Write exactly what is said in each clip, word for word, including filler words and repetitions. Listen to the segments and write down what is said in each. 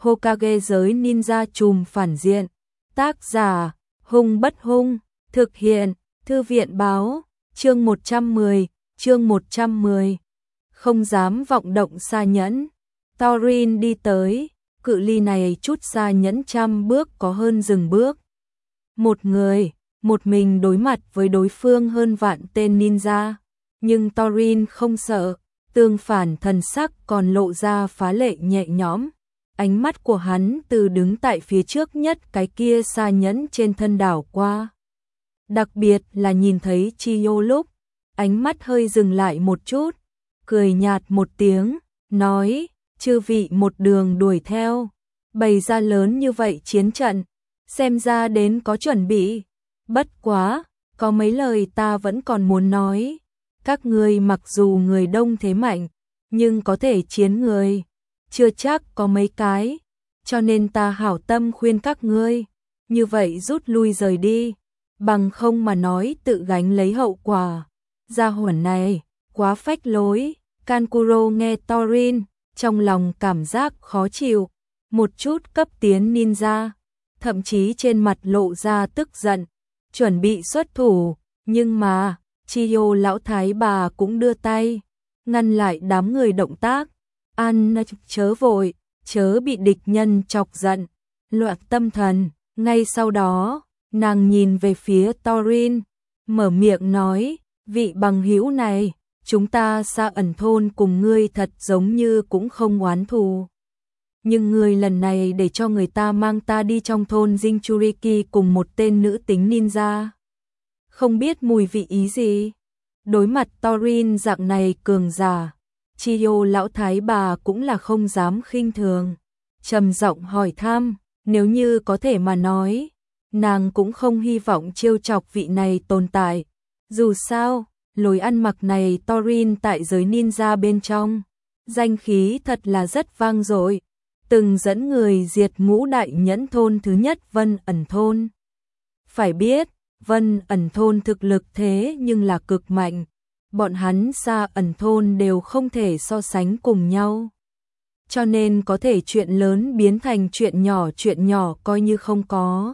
Hokage giới ninja trùm phản diện. Tác giả, Hung Bất Hung, thực hiện, Thư viện báo, chương một trăm mười, chương một trăm mười. Không dám vọng động Sa Nhẫn. Thorin đi tới, cự ly này chút Sa Nhẫn trăm bước có hơn dừng bước. Một người, một mình đối mặt với đối phương hơn vạn tên ninja, nhưng Thorin không sợ, tương phản thần sắc còn lộ ra phá lệ nhẹ nhõm. Ánh mắt của hắn từ đứng tại phía trước nhất cái kia Sa Nhẫn trên thân đảo qua. Đặc biệt là nhìn thấy Chiyo lúc, ánh mắt hơi dừng lại một chút, cười nhạt một tiếng, nói, chư vị một đường đuổi theo, bày ra lớn như vậy chiến trận, xem ra đến có chuẩn bị. Bất quá, có mấy lời ta vẫn còn muốn nói. Các ngươi mặc dù người đông thế mạnh, nhưng có thể chiến người chưa chắc có mấy cái, cho nên ta hảo tâm khuyên các ngươi, như vậy rút lui rời đi, bằng không mà nói tự gánh lấy hậu quả. Gia hỏa này, quá phách lối. Kankuro nghe Thorin, trong lòng cảm giác khó chịu, một chút cấp tiến ninja, thậm chí trên mặt lộ ra tức giận, chuẩn bị xuất thủ, nhưng mà, Chiyo lão thái bà cũng đưa tay, ngăn lại đám người động tác. An chớ vội, chớ bị địch nhân chọc giận, loạn tâm thần. Ngay sau đó, nàng nhìn về phía Thorin, mở miệng nói, vị bằng hữu này, chúng ta Sa Ẩn thôn cùng ngươi thật giống như cũng không oán thù. Nhưng ngươi lần này để cho người ta mang ta đi trong thôn Jinchuriki cùng một tên nữ tính ninja. Không biết mùi vị ý gì? Đối mặt Thorin dạng này cường giả, Chiyo lão thái bà cũng là không dám khinh thường, trầm giọng hỏi thăm, nếu như có thể mà nói, nàng cũng không hy vọng trêu chọc vị này tồn tại. Dù sao, lối ăn mặc này Thorin tại giới ninja bên trong, danh khí thật là rất vang dội, từng dẫn người diệt ngũ đại nhẫn thôn thứ nhất Vân Ẩn thôn. Phải biết, Vân Ẩn thôn thực lực thế nhưng là cực mạnh. Bọn hắn Sa Ẩn thôn đều không thể so sánh cùng nhau. Cho nên có thể chuyện lớn biến thành chuyện nhỏ, chuyện nhỏ coi như không có.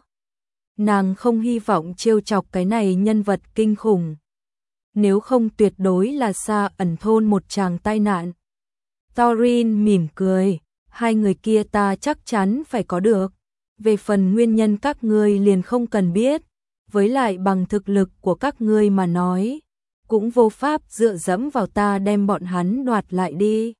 Nàng không hy vọng trêu chọc cái này nhân vật kinh khủng. Nếu không tuyệt đối là Sa Ẩn thôn một tràng tai nạn. Thorin mỉm cười, hai người kia ta chắc chắn phải có được. Về phần nguyên nhân các ngươi liền không cần biết. Với lại bằng thực lực của các ngươi mà nói, cũng vô pháp dựa dẫm vào ta đem bọn hắn đoạt lại đi.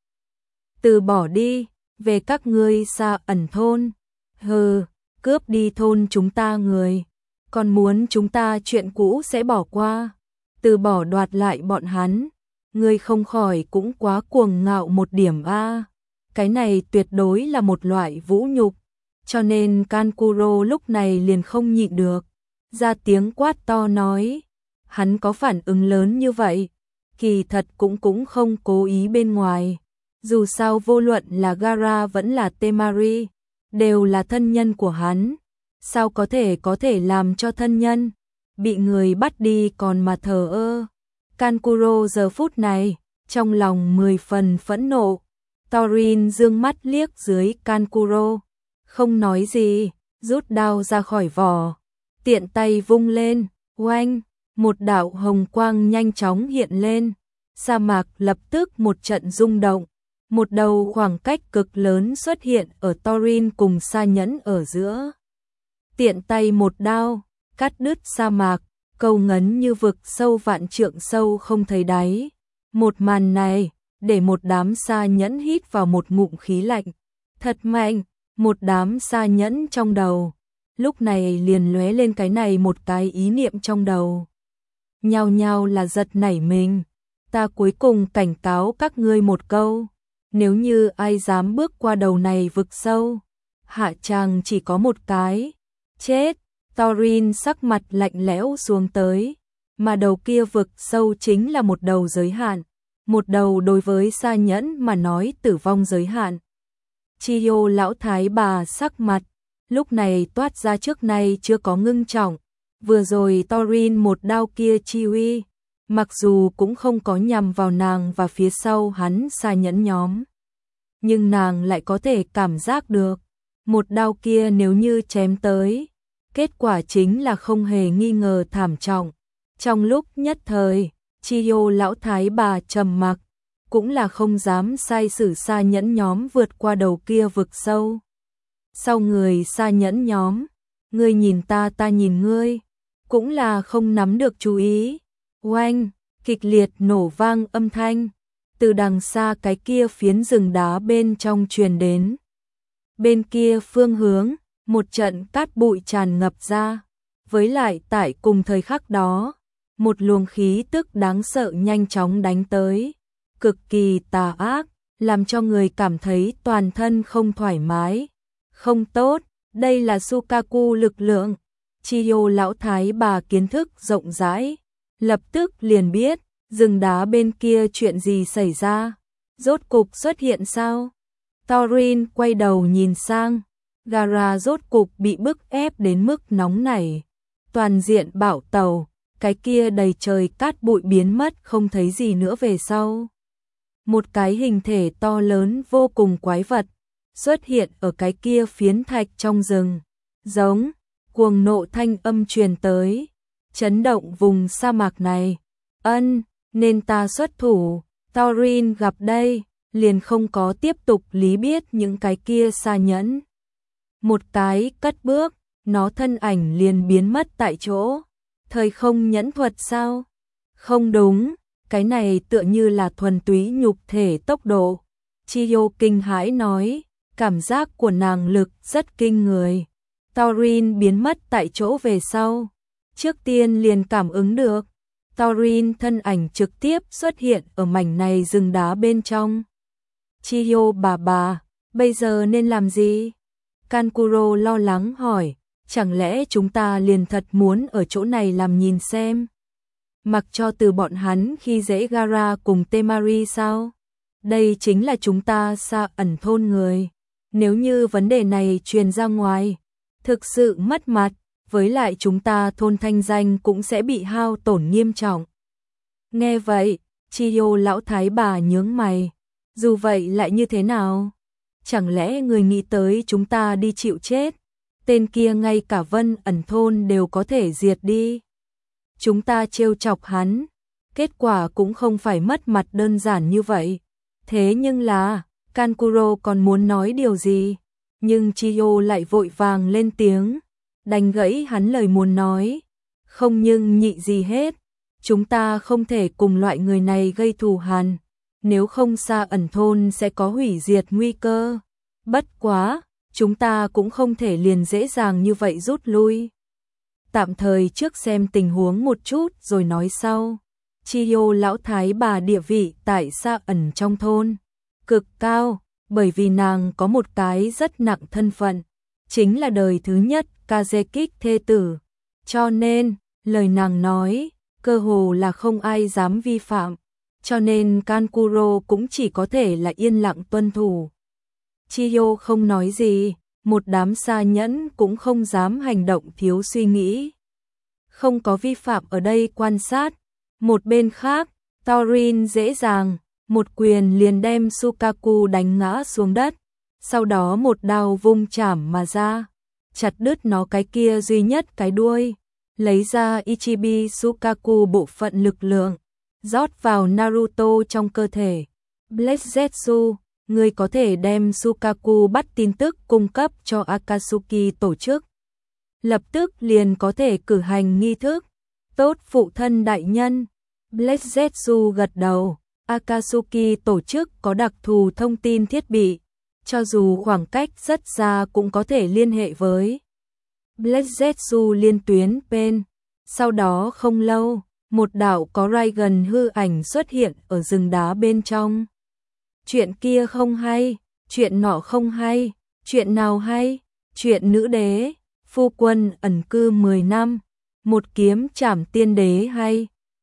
Từ bỏ đi, về các ngươi Sa Ẩn thôn. Hừ, cướp đi thôn chúng ta người, còn muốn chúng ta chuyện cũ sẽ bỏ qua, từ bỏ đoạt lại bọn hắn, ngươi không khỏi cũng quá cuồng ngạo một điểm a. Cái này tuyệt đối là một loại vũ nhục, cho nên Kankuro lúc này liền không nhịn được, ra tiếng quát to nói. Hắn có phản ứng lớn như vậy, kỳ thật cũng cũng không cố ý bên ngoài. Dù sao vô luận là Gaara vẫn là Temari, đều là thân nhân của hắn. Sao có thể có thể làm cho thân nhân bị người bắt đi còn mà thờ ơ. Kankuro giờ phút này, trong lòng mười phần phẫn nộ. Thorin dương mắt liếc dưới Kankuro, không nói gì, rút đao ra khỏi vỏ, tiện tay vung lên, oanh. Một đạo hồng quang nhanh chóng hiện lên, sa mạc lập tức một trận rung động, một đầu khoảng cách cực lớn xuất hiện ở Thorin cùng Sa Nhẫn ở giữa. Tiện tay một đao, cắt đứt sa mạc, câu ngấn như vực sâu vạn trượng sâu không thấy đáy. Một màn này, để một đám Sa Nhẫn hít vào một ngụm khí lạnh, thật mạnh, một đám Sa Nhẫn trong đầu. Lúc này liền lóe lên cái này một cái ý niệm trong đầu. Nhao nhao là giật nảy mình, ta cuối cùng cảnh cáo các ngươi một câu, nếu như ai dám bước qua đầu này vực sâu, hạ tràng chỉ có một cái, chết. Thorin sắc mặt lạnh lẽo xuống tới, mà đầu kia vực sâu chính là một đầu giới hạn, một đầu đối với Sa Nhẫn mà nói tử vong giới hạn. Chiyo lão thái bà sắc mặt, lúc này toát ra trước nay chưa có ngưng trọng. Vừa rồi Thorin một đao kia chi uy, mặc dù cũng không có nhằm vào nàng và phía sau hắn Sa Nhẫn nhóm, nhưng nàng lại có thể cảm giác được, Một đao kia nếu như chém tới, kết quả chính là không hề nghi ngờ thảm trọng. Trong lúc nhất thời, Chiyo lão thái bà trầm mặc, cũng là không dám sai sử xa nhẫn nhóm vượt qua đầu kia vực sâu. Sau người xa nhẫn nhóm, ngươi nhìn ta ta nhìn ngươi, cũng là không nắm được chú ý. Oanh, kịch liệt nổ vang âm thanh, từ đằng xa cái kia phiến rừng đá bên trong truyền đến. Bên kia phương hướng, một trận cát bụi tràn ngập ra, với lại tại cùng thời khắc đó, một luồng khí tức đáng sợ nhanh chóng đánh tới, cực kỳ tà ác, làm cho người cảm thấy toàn thân không thoải mái. Không tốt, đây là Sukaku lực lượng. Chiyo lão thái bà kiến thức rộng rãi, lập tức liền biết, rừng đá bên kia chuyện gì xảy ra, rốt cục xuất hiện sao? Thorin quay đầu nhìn sang, Gaara rốt cục bị bức ép đến mức nóng nảy, toàn diện bạo tàu, cái kia đầy trời cát bụi biến mất không thấy gì nữa về sau. Một cái hình thể to lớn vô cùng quái vật xuất hiện ở cái kia phiến thạch trong rừng, giống cuồng nộ thanh âm truyền tới, chấn động vùng sa mạc này. Ân, nên ta xuất thủ. Thorin gặp đây, liền không có tiếp tục lý biết những cái kia xa nhẫn. Một cái cất bước, nó thân ảnh liền biến mất tại chỗ. Thời không nhẫn thuật sao? Không đúng, cái này tựa như là thuần túy nhục thể tốc độ. Chiyo kinh hãi nói, cảm giác của nàng lực rất kinh người. Thorin biến mất tại chỗ về sau, trước tiên liền cảm ứng được. Thorin thân ảnh trực tiếp xuất hiện ở mảnh này rừng đá bên trong. Chiyo bà bà, bây giờ nên làm gì? Kankuro lo lắng hỏi, chẳng lẽ chúng ta liền thật muốn ở chỗ này làm nhìn xem? Mặc cho từ bọn hắn khi dễ Gaara cùng Temari sao? Đây chính là chúng ta xa ẩn thôn người. Nếu như vấn đề này truyền ra ngoài, thực sự mất mặt, với lại chúng ta thôn thanh danh cũng sẽ bị hao tổn nghiêm trọng. Nghe vậy, Chiyo lão thái bà nhướng mày. Dù vậy lại như thế nào? Chẳng lẽ người nghĩ tới chúng ta đi chịu chết? Tên kia ngay cả Vân ẩn thôn đều có thể diệt đi. Chúng ta trêu chọc hắn, kết quả cũng không phải mất mặt đơn giản như vậy. Thế nhưng là, Kankuro còn muốn nói điều gì? Nhưng Chiyo lại vội vàng lên tiếng, đành gãy hắn lời muốn nói. Không nhưng nhị gì hết, chúng ta không thể cùng loại người này gây thù hằn, nếu không xa ẩn thôn sẽ có hủy diệt nguy cơ. Bất quá, chúng ta cũng không thể liền dễ dàng như vậy rút lui. Tạm thời trước xem tình huống một chút rồi nói sau. Chiyo lão thái bà địa vị tại xa ẩn trong thôn cực cao, bởi vì nàng có một cái rất nặng thân phận, chính là đời thứ nhất Kazekik thê tử. Cho nên, lời nàng nói, cơ hồ là không ai dám vi phạm, cho nên Kankuro cũng chỉ có thể là yên lặng tuân thủ. Chiyo không nói gì, một đám xa nhẫn cũng không dám hành động thiếu suy nghĩ. Không có vi phạm ở đây quan sát. Một bên khác, Thorin dễ dàng, một quyền liền đem Sukaku đánh ngã xuống đất, sau đó một đao vung chảm mà ra, chặt đứt nó cái kia duy nhất cái đuôi, lấy ra Ichibi Sukaku bộ phận lực lượng, rót vào Naruto trong cơ thể. Black Zetsu, người có thể đem Sukaku bắt tin tức cung cấp cho Akatsuki tổ chức. Lập tức liền có thể cử hành nghi thức. Tốt phụ thân đại nhân. Black Zetsu gật đầu. Akatsuki tổ chức có đặc thù thông tin thiết bị, cho dù khoảng cách rất xa cũng có thể liên hệ với Black Zetsu liên tuyến bên. Sau đó không lâu, một đạo có Raigan hư ảnh xuất hiện ở rừng đá bên trong. Chuyện kia không hay, chuyện nọ không hay, chuyện nào hay? Chuyện nữ đế, phu quân ẩn cư mười năm, một kiếm chảm tiên đế hay?